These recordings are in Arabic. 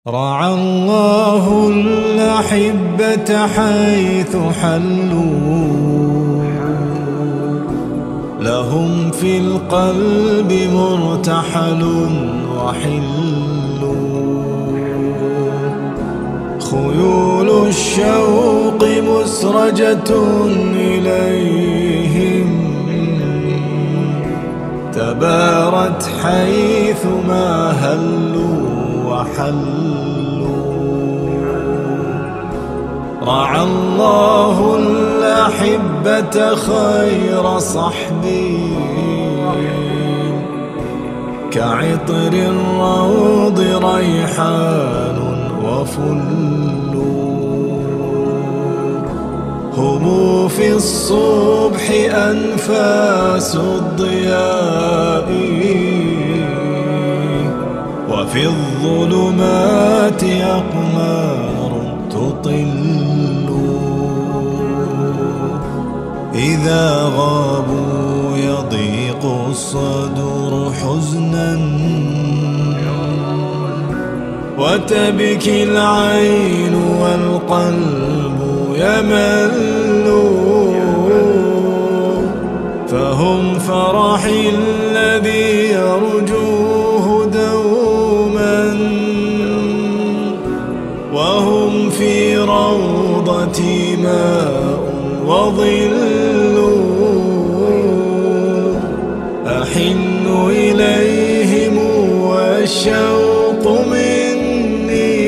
رعى الله الأحبة حيث حلوا، لهم في القلب مرتحل وحل، خيول الشوق مسرجة إليهم، تبارت حيثما هلوا وحلوا. رعى الله الأحبة خير صحبي، كعطر الروض ريحان وفل، هم في الصبح أنفاس الضياء، وفي الظلمات أقمار تطل، إذا غابوا يضيق الصدر حزنا، وتبكي العين والقلب يمل، فهم فرحي الذي يرجوه دوما، وهم في روضتي ماء وظل، أحن إليهم والشوق مني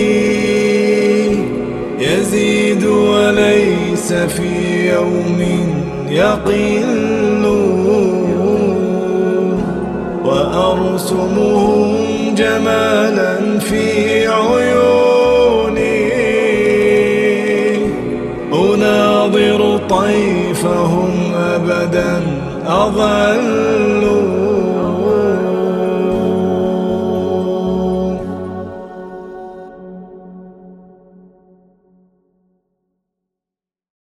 يزيد وليس في يوم يقل، وأرسمهم جمالا في عيوني، أناظر طيفهم أبدا أظل.